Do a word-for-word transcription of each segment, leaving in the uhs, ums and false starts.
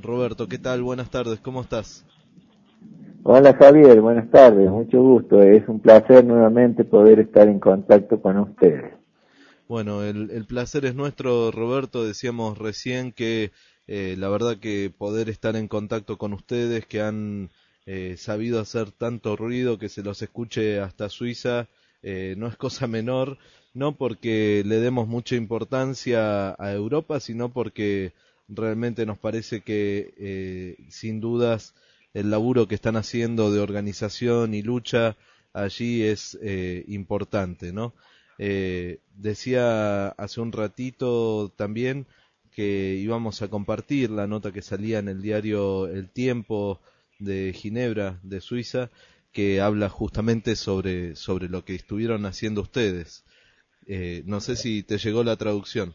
Roberto, ¿qué tal? Buenas tardes, ¿cómo estás? Hola Javier, buenas tardes, mucho gusto. Es un placer nuevamente poder estar en contacto con ustedes. Bueno, el, el placer es nuestro, Roberto. Decíamos recién que eh, la verdad que poder estar en contacto con ustedes, que han eh, sabido hacer tanto ruido, que se los escuche hasta Suiza, eh, no es cosa menor, no porque le demos mucha importancia a Europa, sino porque realmente nos parece que eh, sin dudas el laburo que están haciendo de organización y lucha allí es eh, importante, ¿no? Eh, decía hace un ratito también que íbamos a compartir la nota que salía en el diario El Tiempo de Ginebra, de Suiza, que habla justamente sobre, sobre lo que estuvieron haciendo ustedes. Eh, no sé si te llegó la traducción.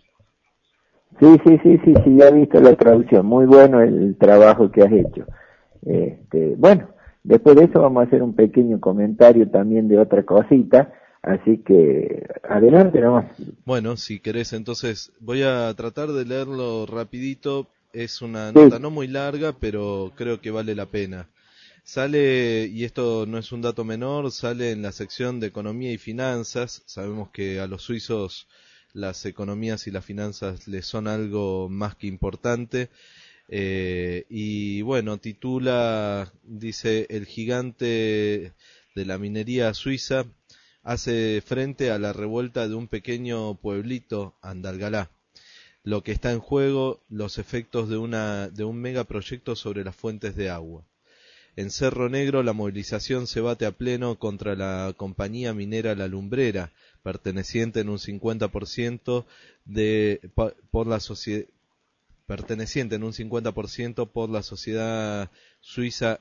Sí, sí, sí, sí, sí, ya he visto la traducción. Muy bueno el trabajo que has hecho. Este, bueno, después de eso vamos a hacer un pequeño comentario también de otra cosita, así que adelante nomás. Bueno, si querés, entonces voy a tratar de leerlo rapidito. Es una nota Sí, no muy larga, pero creo que vale la pena. Sale, y esto no es un dato menor, sale en la sección de economía y finanzas. Sabemos que a los suizos las economías y las finanzas les son algo más que importante. Eh, y bueno, titula, dice, el gigante de la minería suiza hace frente a la revuelta de un pequeño pueblito, Andalgalá. Lo que está en juego, los efectos de, una, de un megaproyecto sobre las fuentes de agua. En Cerro Negro la movilización se bate a pleno contra la compañía minera La Lumbrera, perteneciente en un cincuenta por ciento de por la sociedad perteneciente en un cincuenta por ciento por la sociedad suiza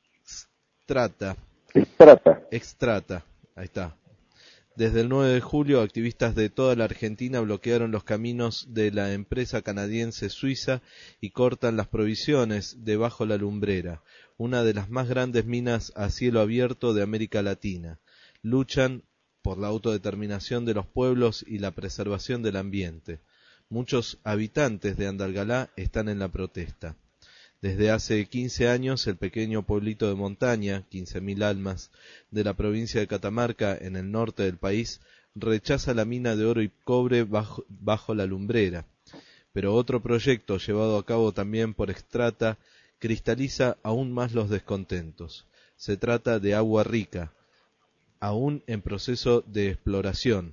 Xtrata, trata. Extrata, ahí está. Desde el nueve de julio, activistas de toda la Argentina bloquearon los caminos de la empresa canadiense Suiza y cortan las provisiones de Bajo la Lumbrera, una de las más grandes minas a cielo abierto de América Latina. Luchan por la autodeterminación de los pueblos y la preservación del ambiente. Muchos habitantes de Andalgalá están en la protesta. Desde hace quince años, el pequeño pueblito de montaña, quince mil almas, de la provincia de Catamarca, en el norte del país, rechaza la mina de oro y cobre bajo, bajo la lumbrera. Pero otro proyecto, llevado a cabo también por Extrata, cristaliza aún más los descontentos. Se trata de Agua Rica, aún en proceso de exploración.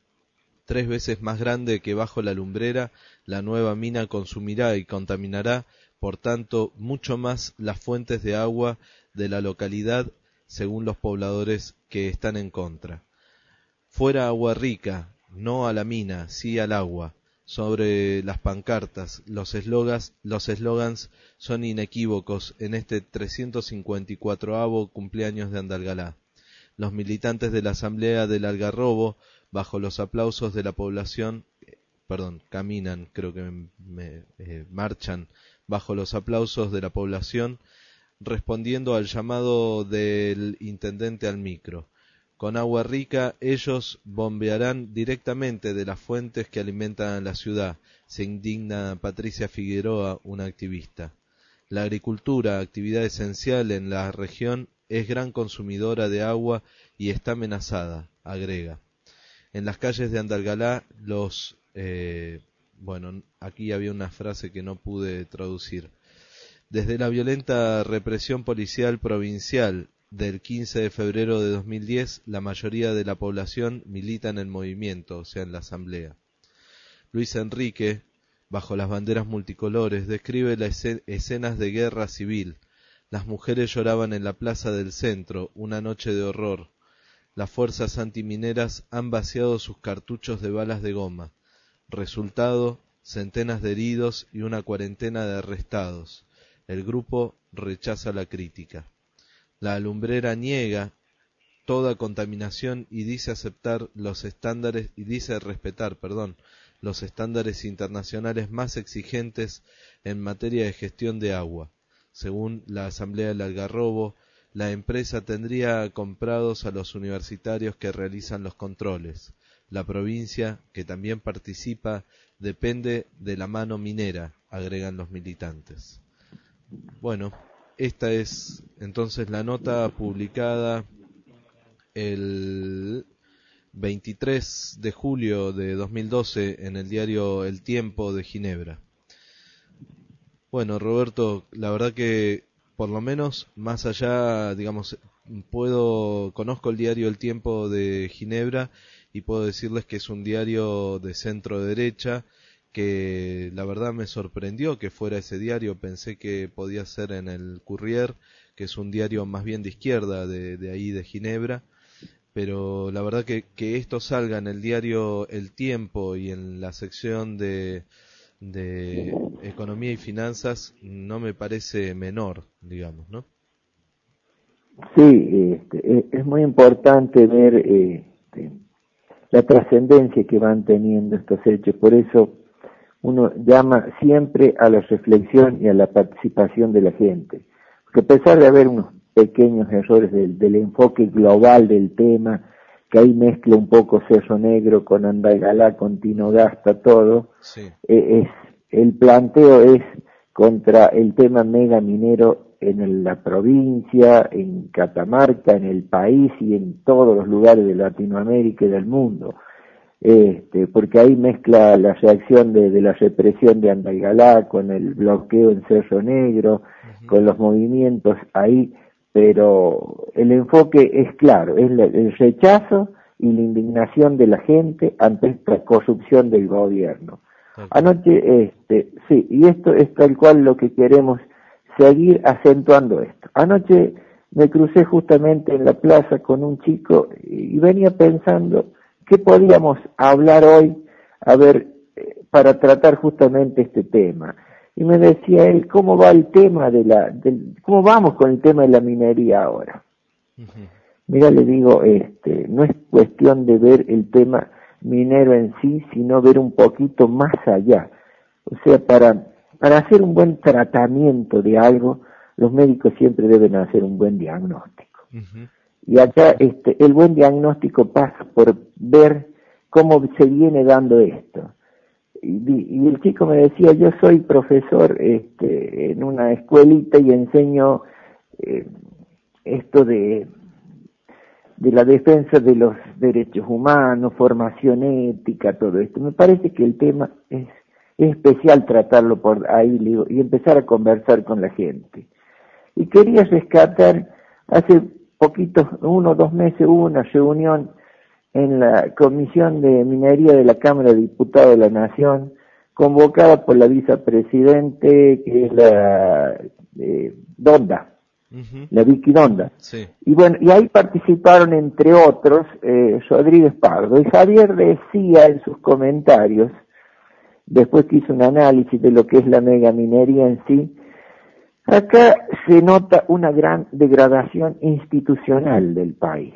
Tres veces más grande que Bajo la Lumbrera, la nueva mina consumirá y contaminará, por tanto, mucho más las fuentes de agua de la localidad, según los pobladores que están en contra. Fuera Agua Rica, no a la mina, sí al agua. Sobre las pancartas, los eslogans, los eslogans son inequívocos en este trescientos cincuenta y cuatro cumpleaños de Andalgalá. Los militantes de la Asamblea del Algarrobo, bajo los aplausos de la población, eh, perdón, caminan, creo que me, me, eh, marchan bajo los aplausos de la población, respondiendo al llamado del intendente al micro. Con Agua Rica ellos bombearán directamente de las fuentes que alimentan la ciudad, se indigna Patricia Figueroa, una activista. La agricultura, actividad esencial en la región, es gran consumidora de agua y está amenazada, agrega. En las calles de Andalgalá, los... Eh, bueno, aquí había una frase que no pude traducir. Desde la violenta represión policial provincial del quince de febrero de dos mil diez, la mayoría de la población milita en el movimiento, o sea, en la asamblea. Luis Enrique, bajo las banderas multicolores, describe las escenas de guerra civil. Las mujeres lloraban en la plaza del centro, una noche de horror. Las fuerzas antimineras han vaciado sus cartuchos de balas de goma. Resultado, centenas de heridos y una cuarentena de arrestados. El grupo rechaza la crítica. La alumbrera niega toda contaminación y dice aceptar los estándares y dice respetar, perdón, los estándares internacionales más exigentes en materia de gestión de agua. Según la Asamblea del Algarrobo, la empresa tendría comprados a los universitarios que realizan los controles. La provincia, que también participa, depende de la mano minera, agregan los militantes. Bueno, esta es entonces la nota publicada el veintitrés de julio de dos mil doce en el diario El Tiempo de Ginebra. Bueno, Roberto, la verdad que por lo menos más allá, digamos, puedo conozco el diario El Tiempo de Ginebra y puedo decirles que es un diario de centro derecha, que la verdad me sorprendió que fuera ese diario. Pensé que podía ser en el Courrier, que es un diario más bien de izquierda de, de ahí de Ginebra, pero la verdad que, que esto salga en el diario El Tiempo y en la sección de, de Economía y Finanzas no me parece menor, digamos, ¿no? Sí, este, es muy importante ver este, la trascendencia que van teniendo estos hechos, por eso uno llama siempre a la reflexión y a la participación de la gente, porque a pesar de haber unos pequeños errores del, del enfoque global del tema, que ahí mezcla un poco Cerro Negro con Andalgalá, con Tinogasta, todo, Sí. eh, es, el planteo es contra el tema mega minero en el, la provincia, en Catamarca, en el país y en todos los lugares de Latinoamérica y del mundo. Este, porque ahí mezcla la reacción de, de la represión de Andalgalá con el bloqueo en Cerro Negro, uh-huh. con los movimientos ahí, pero el enfoque es claro, es la, el rechazo y la indignación de la gente ante esta corrupción del gobierno. Okay. Anoche, este, sí, y esto es tal cual lo que queremos seguir acentuando esto. Anoche me crucé justamente en la plaza con un chico y venía pensando ¿qué podíamos hablar hoy, a ver, para tratar justamente este tema? Y me decía él, ¿cómo va el tema de la, del, cómo vamos con el tema de la minería ahora? Uh-huh. Mira, le digo, este, no es cuestión de ver el tema minero en sí, sino ver un poquito más allá. O sea, para, para hacer un buen tratamiento de algo, los médicos siempre deben hacer un buen diagnóstico. Uh-huh. Y acá este, el buen diagnóstico pasa por ver cómo se viene dando esto. Y, y el chico me decía, yo soy profesor este, en una escuelita y enseño eh, esto de, de la defensa de los derechos humanos, formación ética, todo esto. Me parece que el tema es, es especial tratarlo por ahí digo, y empezar a conversar con la gente. Y quería rescatar, hace poquitos, uno o dos meses hubo una reunión en la Comisión de Minería de la Cámara de Diputados de la Nación, convocada por la vicepresidente, que es la eh, Donda, uh-huh. la Vicky Donda. Sí. Y bueno, y ahí participaron entre otros eh, Rodríguez Pardo. Y Javier decía en sus comentarios, después que hizo un análisis de lo que es la megaminería en sí, acá se nota una gran degradación institucional del país.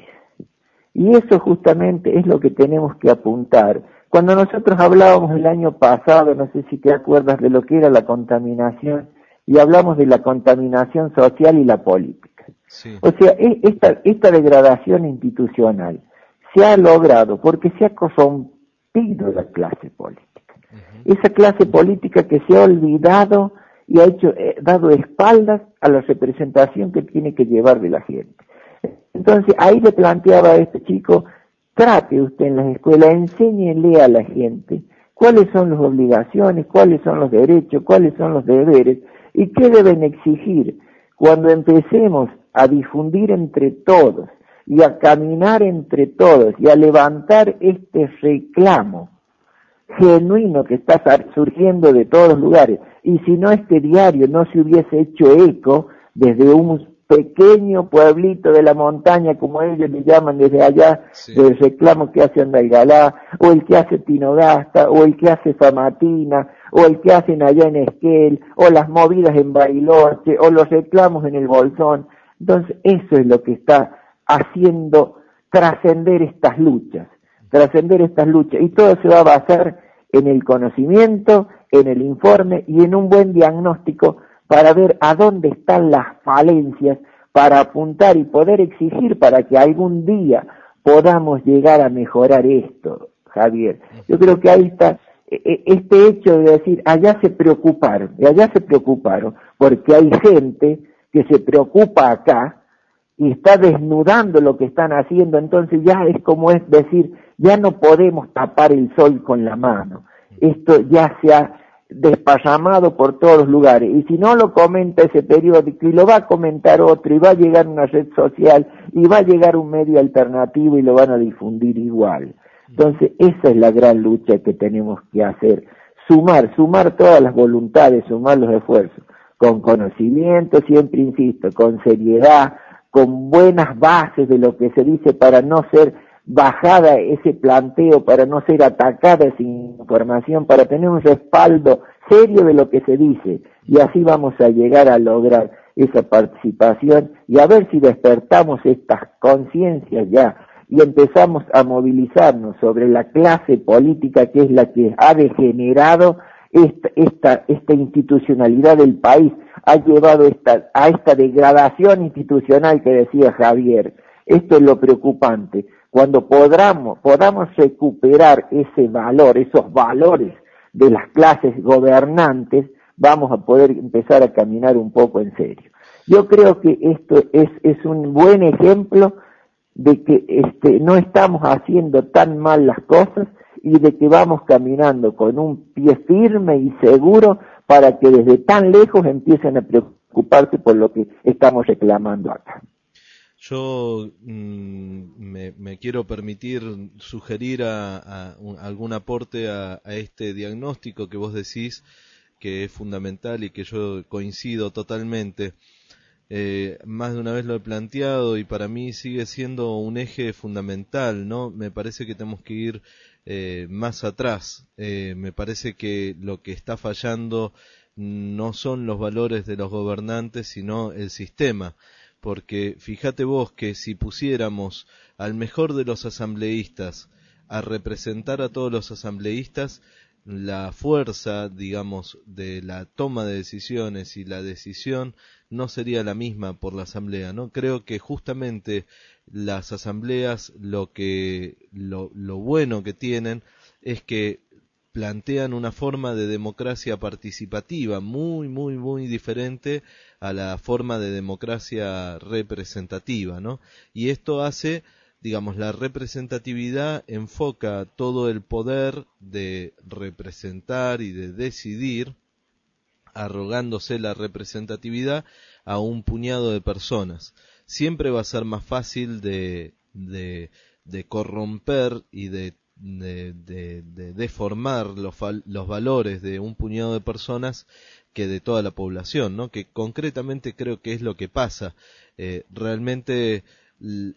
Y eso justamente es lo que tenemos que apuntar. Cuando nosotros hablábamos el año pasado, no sé si te acuerdas de lo que era la contaminación, y hablamos de la contaminación social y la política. Sí. O sea, esta, esta degradación institucional se ha logrado porque se ha corrompido la clase política. Uh-huh. Esa clase política que se ha olvidado y ha hecho, eh, dado espaldas a la representación que tiene que llevar de la gente. Entonces, ahí le planteaba a este chico, trate usted en las escuelas, enséñele a la gente cuáles son las obligaciones, cuáles son los derechos, cuáles son los deberes, y qué deben exigir cuando empecemos a difundir entre todos, y a caminar entre todos, y a levantar este reclamo genuino que está surgiendo de todos los lugares. Y si no, este diario no se hubiese hecho eco desde un pequeño pueblito de la montaña, como ellos le llaman desde allá, sí. del reclamo que hace Andalgalá, o el que hace Tinogasta, o el que hace Famatina, o el que hacen allá en Esquel, o las movidas en Bariloche, o los reclamos en el Bolsón. Entonces, eso es lo que está haciendo trascender estas luchas, trascender estas luchas, y todo se va a basar en el conocimiento, en el informe y en un buen diagnóstico para ver a dónde están las falencias, para apuntar y poder exigir para que algún día podamos llegar a mejorar esto, Javier. Yo creo que ahí está este hecho de decir, allá se preocuparon, y allá se preocuparon, porque hay gente que se preocupa acá y está desnudando lo que están haciendo, entonces ya es como es decir, ya no podemos tapar el sol con la mano, esto ya se ha desparramado por todos los lugares, y si no lo comenta ese periódico, y lo va a comentar otro, y va a llegar una red social, y va a llegar un medio alternativo, y lo van a difundir igual. Entonces, esa es la gran lucha que tenemos que hacer, sumar, sumar todas las voluntades, sumar los esfuerzos, con conocimiento, siempre insisto, con seriedad, con buenas bases de lo que se dice para no ser bajada ese planteo, para no ser atacada esa información, para tener un respaldo serio de lo que se dice, y así vamos a llegar a lograr esa participación y a ver si despertamos estas conciencias ya y empezamos a movilizarnos sobre la clase política que es la que ha degenerado esta, esta, esta institucionalidad del país, ha llevado esta, a esta degradación institucional que decía Javier. Esto es lo preocupante. Cuando podamos, podamos recuperar ese valor, esos valores de las clases gobernantes, vamos a poder empezar a caminar un poco en serio. Yo creo que esto es, es un buen ejemplo de que este, no estamos haciendo tan mal las cosas y de que vamos caminando con un pie firme y seguro para que desde tan lejos empiecen a preocuparse por lo que estamos reclamando acá. Yo mmm, me, me quiero permitir sugerir a, a un, algún aporte a, a este diagnóstico que vos decís que es fundamental y que yo coincido totalmente. Eh, más de una vez lo he planteado y para mí sigue siendo un eje fundamental, ¿no? Me parece que tenemos que ir eh, más atrás. Eh, me parece que lo que está fallando no son los valores de los gobernantes, sino el sistema. Porque fíjate vos que si pusiéramos al mejor de los asambleístas a representar a todos los asambleístas, la fuerza, digamos, de la toma de decisiones y la decisión no sería la misma por la asamblea, ¿no? Creo que justamente las asambleas lo que lo, lo bueno que tienen es que plantean una forma de democracia participativa muy, muy, muy diferente a la forma de democracia representativa, ¿no? Y esto hace, digamos, la representatividad enfoca todo el poder de representar y de decidir, arrogándose la representatividad a un puñado de personas. Siempre va a ser más fácil de, de, de corromper y de De, de, de deformar los, los valores de un puñado de personas que de toda la población, ¿no? Que concretamente creo que es lo que pasa. Eh, realmente el,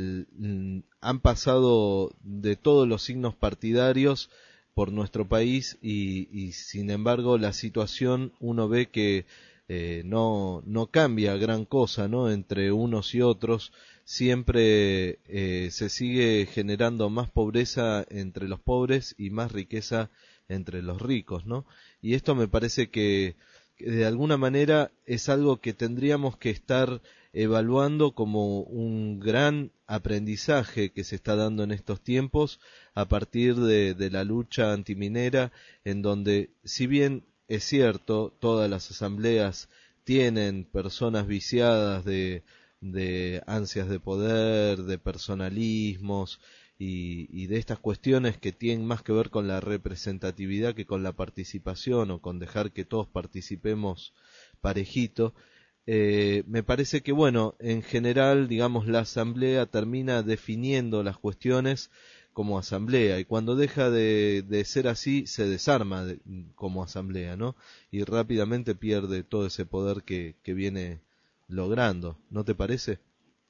el, han pasado de todos los signos partidarios por nuestro país y, y sin embargo la situación uno ve que eh, no, no cambia gran cosa, ¿no? Entre unos y otros. Siempre eh, se sigue generando más pobreza entre los pobres y más riqueza entre los ricos, ¿no? Y esto me parece que, que de alguna manera es algo que tendríamos que estar evaluando como un gran aprendizaje que se está dando en estos tiempos a partir de, de la lucha antiminera, en donde, si bien es cierto, todas las asambleas tienen personas viciadas de de ansias de poder, de personalismos y, y de estas cuestiones que tienen más que ver con la representatividad que con la participación o con dejar que todos participemos parejito, eh, me parece que, bueno, en general, digamos, la asamblea termina definiendo las cuestiones como asamblea y cuando deja de, de ser así se desarma de, como asamblea, ¿no? Y rápidamente pierde todo ese poder que, que viene logrando, ¿no te parece?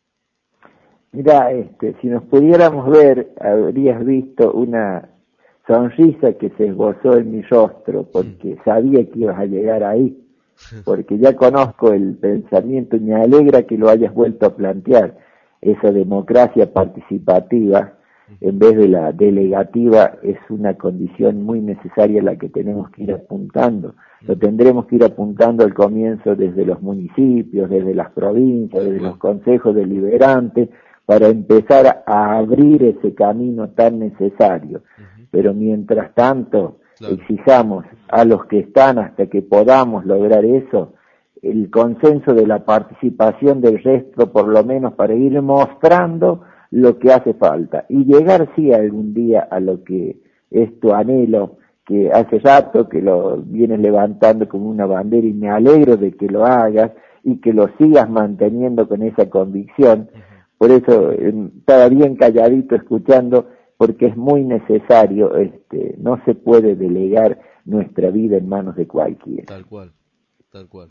Mira, este, si nos pudiéramos ver, habrías visto una sonrisa que se esbozó en mi rostro, porque mm. sabía que ibas a llegar ahí, porque ya conozco el pensamiento y me alegra que lo hayas vuelto a plantear, esa democracia participativa, en vez de la delegativa, es una condición muy necesaria a la que tenemos que ir apuntando. Lo tendremos que ir apuntando al comienzo desde los municipios, desde las provincias, desde los consejos deliberantes, para empezar a abrir ese camino tan necesario. Pero mientras tanto, claro, exijamos a los que están hasta que podamos lograr eso, el consenso de la participación del resto, por lo menos para ir mostrando lo que hace falta y llegar sí algún día a lo que es tu anhelo, que hace rato que lo vienes levantando como una bandera y me alegro de que lo hagas y que lo sigas manteniendo con esa convicción. Por eso eh, estaba bien calladito escuchando, porque es muy necesario, este, no se puede delegar nuestra vida en manos de cualquiera. Tal cual, tal cual.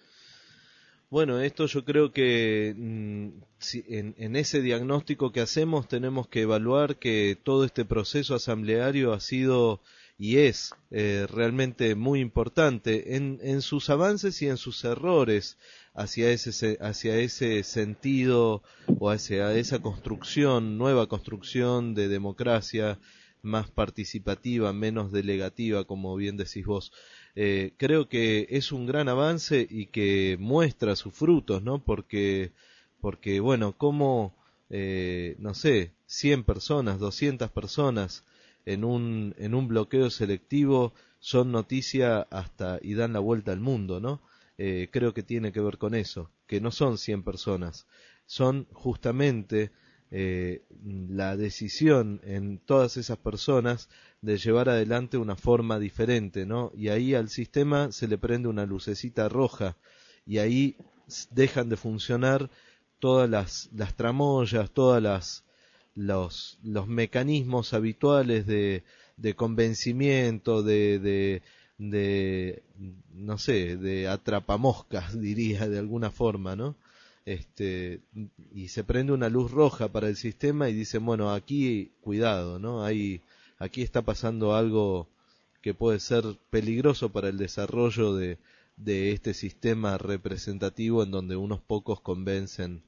Bueno, esto yo creo que mm, si, en, en ese diagnóstico que hacemos tenemos que evaluar que todo este proceso asambleario ha sido y es eh, realmente muy importante en, en sus avances y en sus errores hacia ese, hacia ese sentido o hacia esa construcción, nueva construcción de democracia más participativa, menos delegativa, como bien decís vos. Eh, creo que es un gran avance y que muestra sus frutos, ¿no? Porque, porque bueno, como, eh, no sé, cien personas, doscientas personas en un, en un bloqueo selectivo son noticia hasta y dan la vuelta al mundo, ¿no? Eh, creo que tiene que ver con eso, que no son cien personas, son justamente eh, la decisión en todas esas personas de llevar adelante una forma diferente, ¿no? Y ahí al sistema se le prende una lucecita roja y ahí dejan de funcionar todas las, las tramoyas, todas las los, los mecanismos habituales de, de convencimiento, de, de, de, no sé, de atrapamoscas, diría de alguna forma, ¿no? Este, y se prende una luz roja para el sistema y dicen, bueno, aquí cuidado, ¿no? Hay, aquí está pasando algo que puede ser peligroso para el desarrollo de, de este sistema representativo en donde unos pocos convencen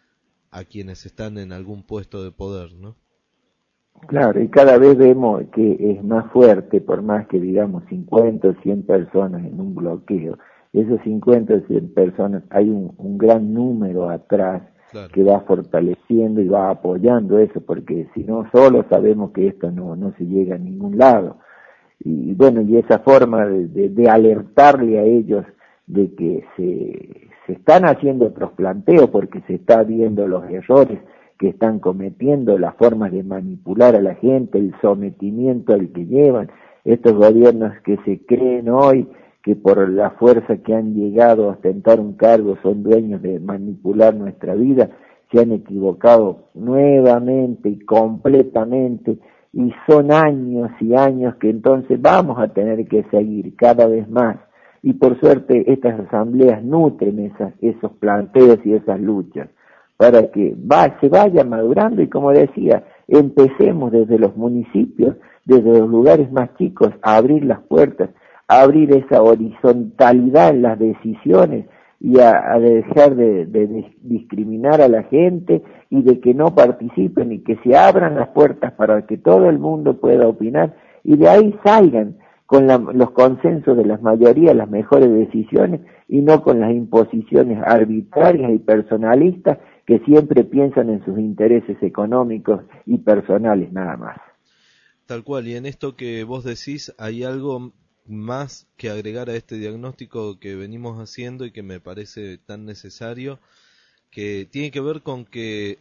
a quienes están en algún puesto de poder, ¿no? Claro, y cada vez vemos que es más fuerte, por más que digamos cincuenta o cien personas en un bloqueo, esos cincuenta o cien personas, hay un, un gran número atrás, claro, que va fortaleciendo y va apoyando eso, porque si no solo sabemos que esto no, no se llega a ningún lado. Y bueno, y esa forma de, de, de alertarle a ellos de que se, se están haciendo otros planteos porque se está viendo los errores que están cometiendo, las formas de manipular a la gente, el sometimiento al que llevan, estos gobiernos que se creen hoy que por la fuerza que han llegado a ostentar un cargo son dueños de manipular nuestra vida, se han equivocado nuevamente y completamente, y son años y años que entonces vamos a tener que seguir cada vez más, y por suerte estas asambleas nutren esas, esos planteos y esas luchas, para que va, se vaya madurando y como decía, empecemos desde los municipios, desde los lugares más chicos, a abrir las puertas, a abrir esa horizontalidad en las decisiones y a, a dejar de, de, de discriminar a la gente y de que no participen y que se abran las puertas para que todo el mundo pueda opinar y de ahí salgan con la, los consensos de las mayorías las mejores decisiones y no con las imposiciones arbitrarias y personalistas que siempre piensan en sus intereses económicos y personales nada más. Tal cual, y en esto que vos decís hay algo más que agregar a este diagnóstico que venimos haciendo y que me parece tan necesario, que tiene que ver con que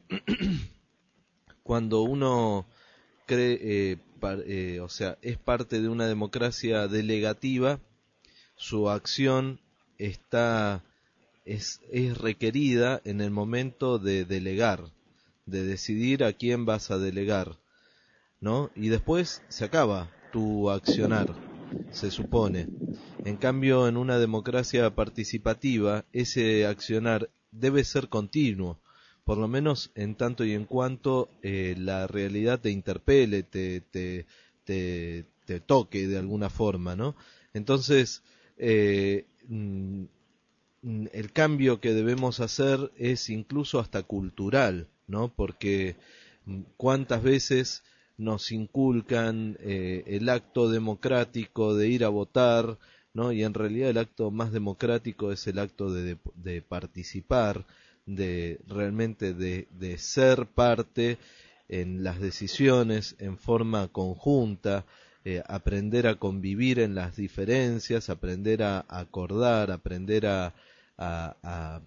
cuando uno cree, eh, par, eh, o sea, es parte de una democracia delegativa, su acción está es, es requerida en el momento de delegar, de decidir a quién vas a delegar, ¿no? Y después se acaba tu accionar, se supone. En cambio, en una democracia participativa, ese accionar debe ser continuo, por lo menos en tanto y en cuanto eh, la realidad te interpele, te, te, te, te toque de alguna forma, ¿no? Entonces, eh, el cambio que debemos hacer es incluso hasta cultural, ¿no? Porque cuántas veces nos inculcan eh, el acto democrático de ir a votar, ¿no? Y en realidad el acto más democrático es el acto de, de, de participar, de realmente de, de ser parte en las decisiones en forma conjunta, eh, aprender a convivir en las diferencias, aprender a acordar, aprender a a, a,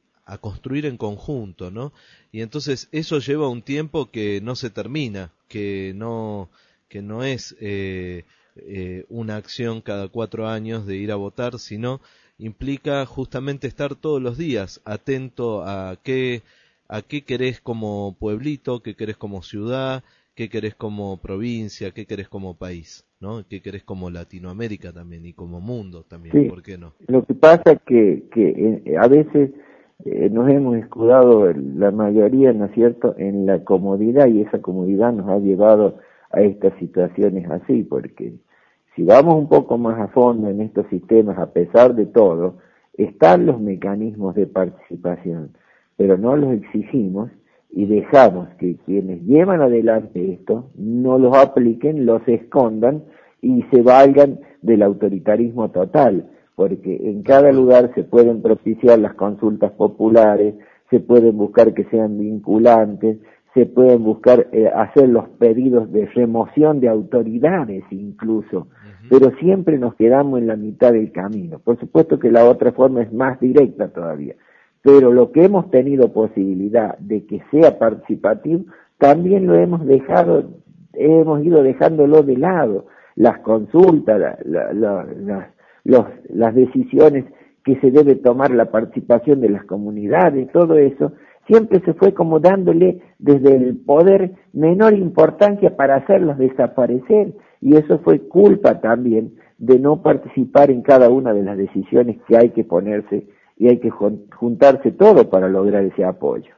a construir en conjunto, ¿no? Y entonces eso lleva un tiempo que no se termina, que no, que no es eh, eh, una acción cada cuatro años de ir a votar, sino implica justamente estar todos los días atento a qué, a qué querés como pueblito, qué querés como ciudad, qué querés como provincia, qué querés como país, ¿no? Qué querés como Latinoamérica también y como mundo también, Sí, ¿por qué no? lo que pasa es que, que eh, a veces eh, nos hemos escudado la mayoría, ¿no es cierto?, en la comodidad, y esa comodidad nos ha llevado a estas situaciones así, porque si vamos un poco más a fondo en estos sistemas, a pesar de todo, están los mecanismos de participación, pero no los exigimos y dejamos que quienes llevan adelante esto no los apliquen, los escondan y se valgan del autoritarismo total, porque en cada lugar se pueden propiciar las consultas populares, se pueden buscar que sean vinculantes, se pueden buscar eh, hacer los pedidos de remoción de autoridades incluso, uh-huh. Pero siempre nos quedamos en la mitad del camino. Por supuesto que la otra forma es más directa todavía, pero lo que hemos tenido posibilidad de que sea participativo, también lo hemos dejado, hemos ido dejándolo de lado. Las consultas, la, la, la, la, los, las decisiones que se debe tomar, la participación de las comunidades, todo eso, siempre se fue como dándole desde el poder menor importancia para hacerlos desaparecer, y eso fue culpa también de no participar en cada una de las decisiones que hay que ponerse y hay que juntarse todo para lograr ese apoyo.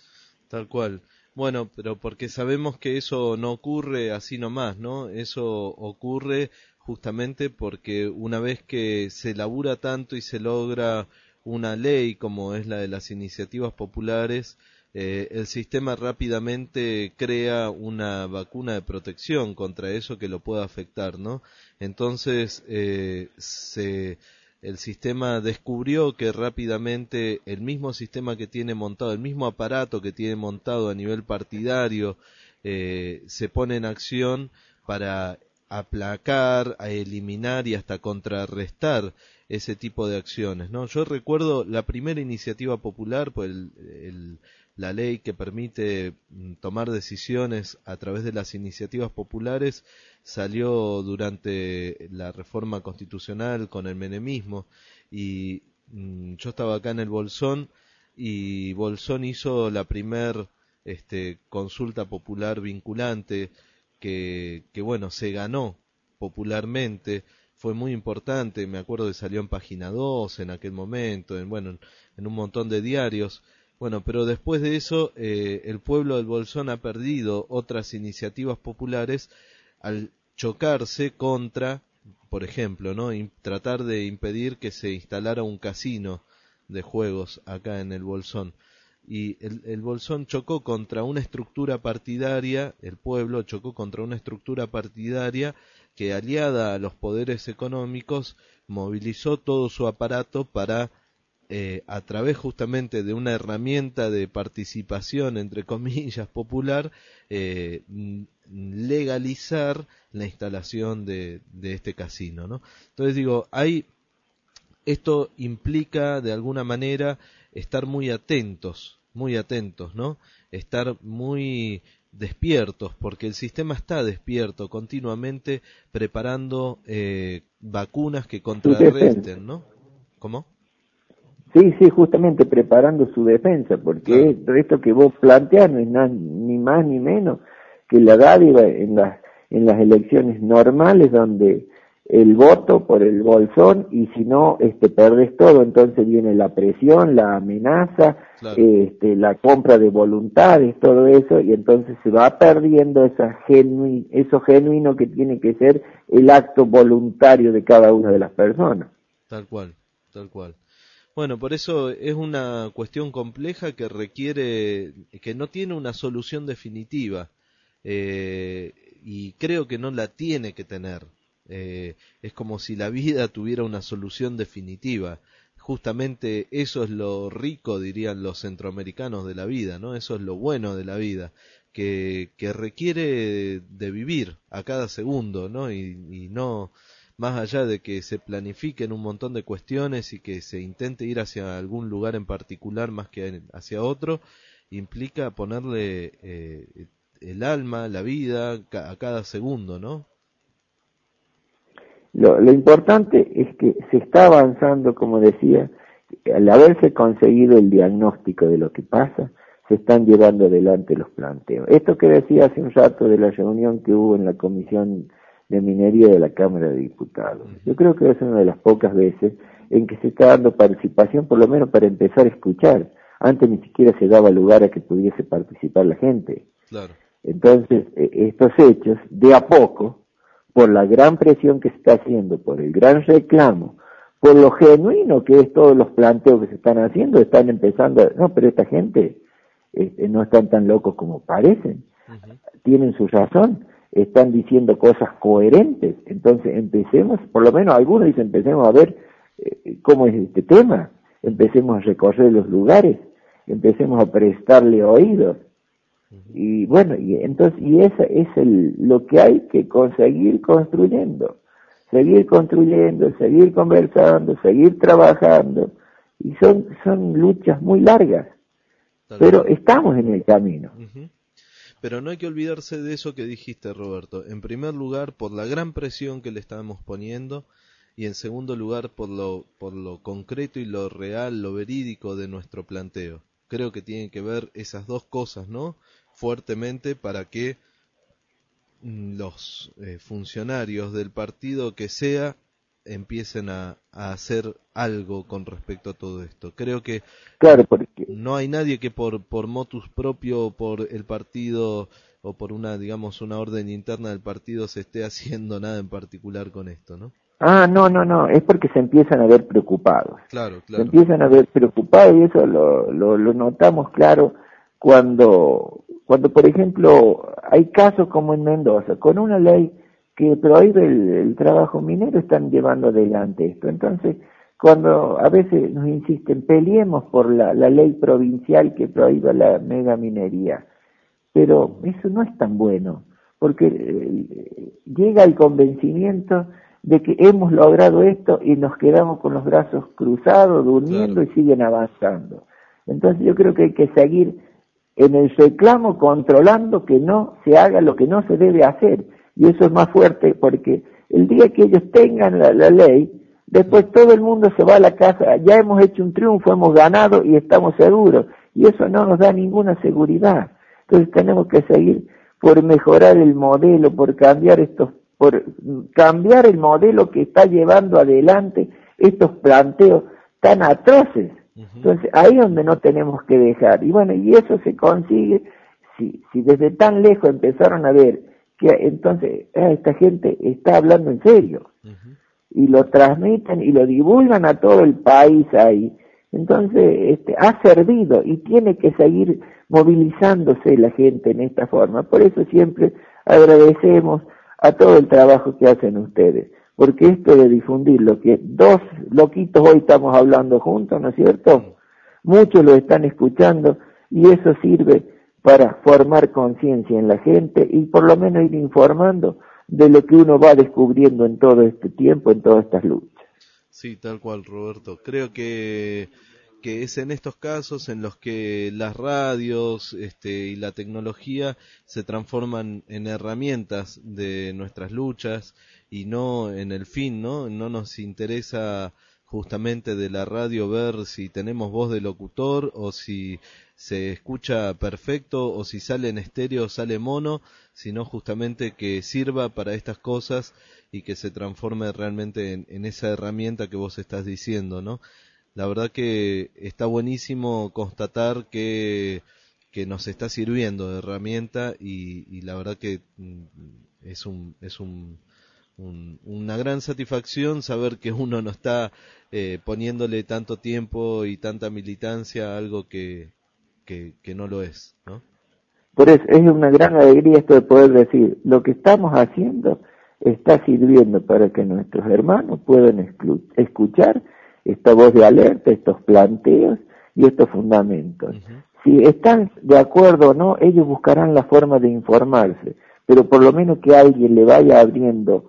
Tal cual. Bueno, pero porque sabemos que eso no ocurre así nomás, ¿no? Eso ocurre justamente porque una vez que se labura tanto y se logra una ley como es la de las iniciativas populares, eh, el sistema rápidamente crea una vacuna de protección contra eso que lo pueda afectar, ¿no? Entonces, eh, se... el sistema descubrió que rápidamente el mismo sistema que tiene montado, el mismo aparato que tiene montado a nivel partidario, eh, se pone en acción para aplacar, a eliminar y hasta contrarrestar ese tipo de acciones, ¿no? Yo recuerdo la primera iniciativa popular, pues el, el, la ley que permite tomar decisiones a través de las iniciativas populares salió durante la reforma constitucional con el menemismo, y mmm, yo estaba acá en el Bolsón y Bolsón hizo la primer este, consulta popular vinculante que, que bueno, se ganó popularmente, fue muy importante, me acuerdo que salió en Página dos en aquel momento, en, bueno, en un montón de diarios. Bueno, pero después de eso, eh, el pueblo del Bolsón ha perdido otras iniciativas populares al chocarse contra, por ejemplo, ¿no? Y tratar de impedir que se instalara un casino de juegos acá en el Bolsón. Y el, el Bolsón chocó contra una estructura partidaria, el pueblo chocó contra una estructura partidaria que, aliada a los poderes económicos, movilizó todo su aparato para Eh, a través justamente de una herramienta de participación, entre comillas, popular, eh, legalizar la instalación de, de este casino, ¿no? Entonces digo, hay, esto implica de alguna manera estar muy atentos, muy atentos, ¿no? Estar muy despiertos, porque el sistema está despierto continuamente preparando eh, vacunas que contrarresten, ¿no? ¿Cómo? Sí, sí, justamente preparando su defensa, porque claro, esto que vos planteas no es nada, ni más ni menos que la dádiva en las, en las elecciones normales, donde el voto por el bolsón, y si no, este, perdés todo, entonces viene la presión, la amenaza, claro, este, la compra de voluntades, todo eso, y entonces se va perdiendo esa genu eso genuino que tiene que ser el acto voluntario de cada una de las personas. Tal cual, tal cual. Bueno, por eso es una cuestión compleja que requiere, que no tiene una solución definitiva, eh, y creo que no la tiene que tener. Eh, es como si la vida tuviera una solución definitiva. Justamente eso es lo rico, dirían los centroamericanos, de la vida, ¿no? Eso es lo bueno de la vida, que, que requiere de vivir a cada segundo, ¿no? Y, y no más allá de que se planifiquen un montón de cuestiones y que se intente ir hacia algún lugar en particular más que hacia otro, implica ponerle eh, el alma, la vida a cada segundo, ¿no? Lo, lo importante es que se está avanzando, como decía, al haberse conseguido el diagnóstico de lo que pasa, se están llevando adelante los planteos. Esto que decía hace un rato de la reunión que hubo en la Comisión de Minería de la Cámara de Diputados, yo creo que es una de las pocas veces en que se está dando participación, por lo menos para empezar a escuchar. Antes ni siquiera se daba lugar a que pudiese participar la gente. Claro. Entonces, estos hechos, de a poco, por la gran presión que se está haciendo, por el gran reclamo, por lo genuino que es todos los planteos que se están haciendo, están empezando, a, no, pero esta gente este, no están tan locos como parecen, uh-huh. Tienen su razón, están diciendo cosas coherentes, entonces empecemos, por lo menos algunos dicen, empecemos a ver eh, cómo es este tema, empecemos a recorrer los lugares, empecemos a prestarle oídos. Y bueno, y entonces, y esa es el, lo que hay que conseguir construyendo, seguir construyendo, seguir conversando, seguir trabajando, y son, son luchas muy largas, Tal pero vez. Estamos en el camino. Uh-huh. Pero no hay que olvidarse de eso que dijiste, Roberto, en primer lugar por la gran presión que le estamos poniendo, y en segundo lugar por lo, por lo concreto y lo real, lo verídico de nuestro planteo. Creo que tienen que ver esas dos cosas, ¿no? Fuertemente para que los eh, funcionarios del partido que sea empiecen a, a hacer algo con respecto a todo esto. Creo que claro, porque no hay nadie que por por motus propio, por el partido o por una, digamos, una orden interna del partido se esté haciendo nada en particular con esto, ¿no? Ah, no, no, no, es porque se empiezan a ver preocupados. Claro, claro. Se empiezan a ver preocupados y eso lo, lo, lo notamos claro cuando, cuando por ejemplo hay casos como en Mendoza, con una ley que prohíbe el, el trabajo minero están llevando adelante esto. Entonces, cuando a veces nos insisten, peleemos por la, la ley provincial que prohíba la megaminería, pero eso no es tan bueno, porque eh, llega el convencimiento de que hemos logrado esto y nos quedamos con los brazos cruzados, durmiendo, claro, y siguen avanzando. Entonces yo creo que hay que seguir en el reclamo controlando que no se haga lo que no se debe hacer, y eso es más fuerte porque el día que ellos tengan la, la ley, después todo el mundo se va a la casa, ya hemos hecho un triunfo, hemos ganado y estamos seguros, y eso no nos da ninguna seguridad. Entonces tenemos que seguir por mejorar el modelo, por cambiar estos, por cambiar el modelo que está llevando adelante estos planteos tan atroces. Entonces ahí es donde no tenemos que dejar. Y bueno, y eso se consigue si, si desde tan lejos empezaron a ver que entonces ah, esta gente está hablando en serio, uh-huh, y lo transmiten y lo divulgan a todo el país ahí. Entonces este, ha servido y tiene que seguir movilizándose la gente en esta forma. Por eso siempre agradecemos a todo el trabajo que hacen ustedes, porque esto de difundir lo que dos loquitos hoy estamos hablando juntos, ¿no es cierto? Muchos lo están escuchando y eso sirve para formar conciencia en la gente y por lo menos ir informando de lo que uno va descubriendo en todo este tiempo, en todas estas luchas. Sí, tal cual, Roberto. Creo que que es en estos casos en los que las radios este, y la tecnología se transforman en herramientas de nuestras luchas y no en el fin, ¿no? No nos interesa justamente de la radio ver si tenemos voz de locutor o si se escucha perfecto o si sale en estéreo o sale mono, sino justamente que sirva para estas cosas y que se transforme realmente en, en esa herramienta que vos estás diciendo, ¿no? La verdad que está buenísimo constatar que, que nos está sirviendo de herramienta y, y la verdad que es un es un, un una gran satisfacción saber que uno no está eh, poniéndole tanto tiempo y tanta militancia a algo que, que, que no lo es, ¿no? Por eso es una gran alegría esto de poder decir, lo que estamos haciendo está sirviendo para que nuestros hermanos puedan escuchar esta voz de alerta, estos planteos y estos fundamentos. Uh-huh. Si están de acuerdo o no, ellos buscarán la forma de informarse, pero por lo menos que alguien le vaya abriendo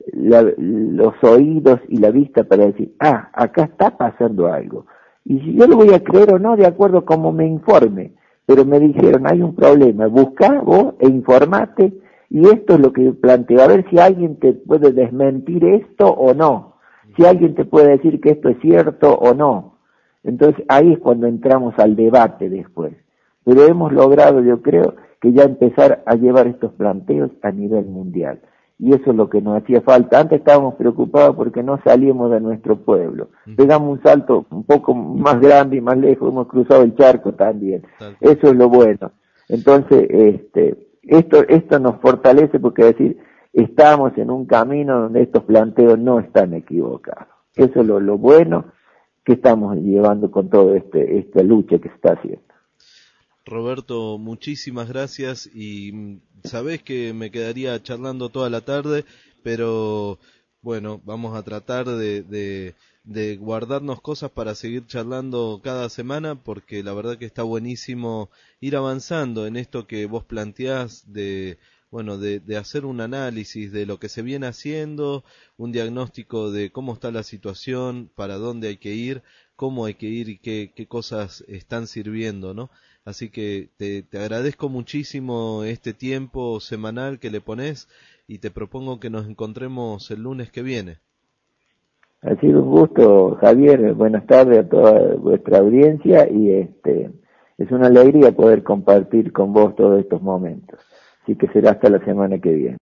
la, los oídos y la vista para decir, ah, acá está pasando algo. Y si yo lo voy a creer o no, de acuerdo a cómo me informe. Pero me dijeron, hay un problema, buscá vos e informate, y esto es lo que planteo, a ver si alguien te puede desmentir esto o no, si alguien te puede decir que esto es cierto o no. Entonces ahí es cuando entramos al debate después. Pero hemos logrado, yo creo, que ya empezar a llevar estos planteos a nivel mundial. Y eso es lo que nos hacía falta. Antes estábamos preocupados porque no salíamos de nuestro pueblo. Pegamos un salto un poco más grande y más lejos, hemos cruzado el charco también. Eso es lo bueno. Entonces, este, esto, esto nos fortalece porque decir, estamos en un camino donde estos planteos no están equivocados. Eso es lo, lo bueno que estamos llevando con toda este, esta lucha que se está haciendo. Roberto, muchísimas gracias y sabés que me quedaría charlando toda la tarde, pero bueno, vamos a tratar de, de, de guardarnos cosas para seguir charlando cada semana, porque la verdad que está buenísimo ir avanzando en esto que vos planteás de, bueno, de, de hacer un análisis de lo que se viene haciendo, un diagnóstico de cómo está la situación, para dónde hay que ir, cómo hay que ir y qué, qué cosas están sirviendo, ¿no? Así que te, te agradezco muchísimo este tiempo semanal que le pones y te propongo que nos encontremos el lunes que viene. Ha sido un gusto, Javier. Buenas tardes a toda vuestra audiencia y este es una alegría poder compartir con vos todos estos momentos. Así que será hasta la semana que viene.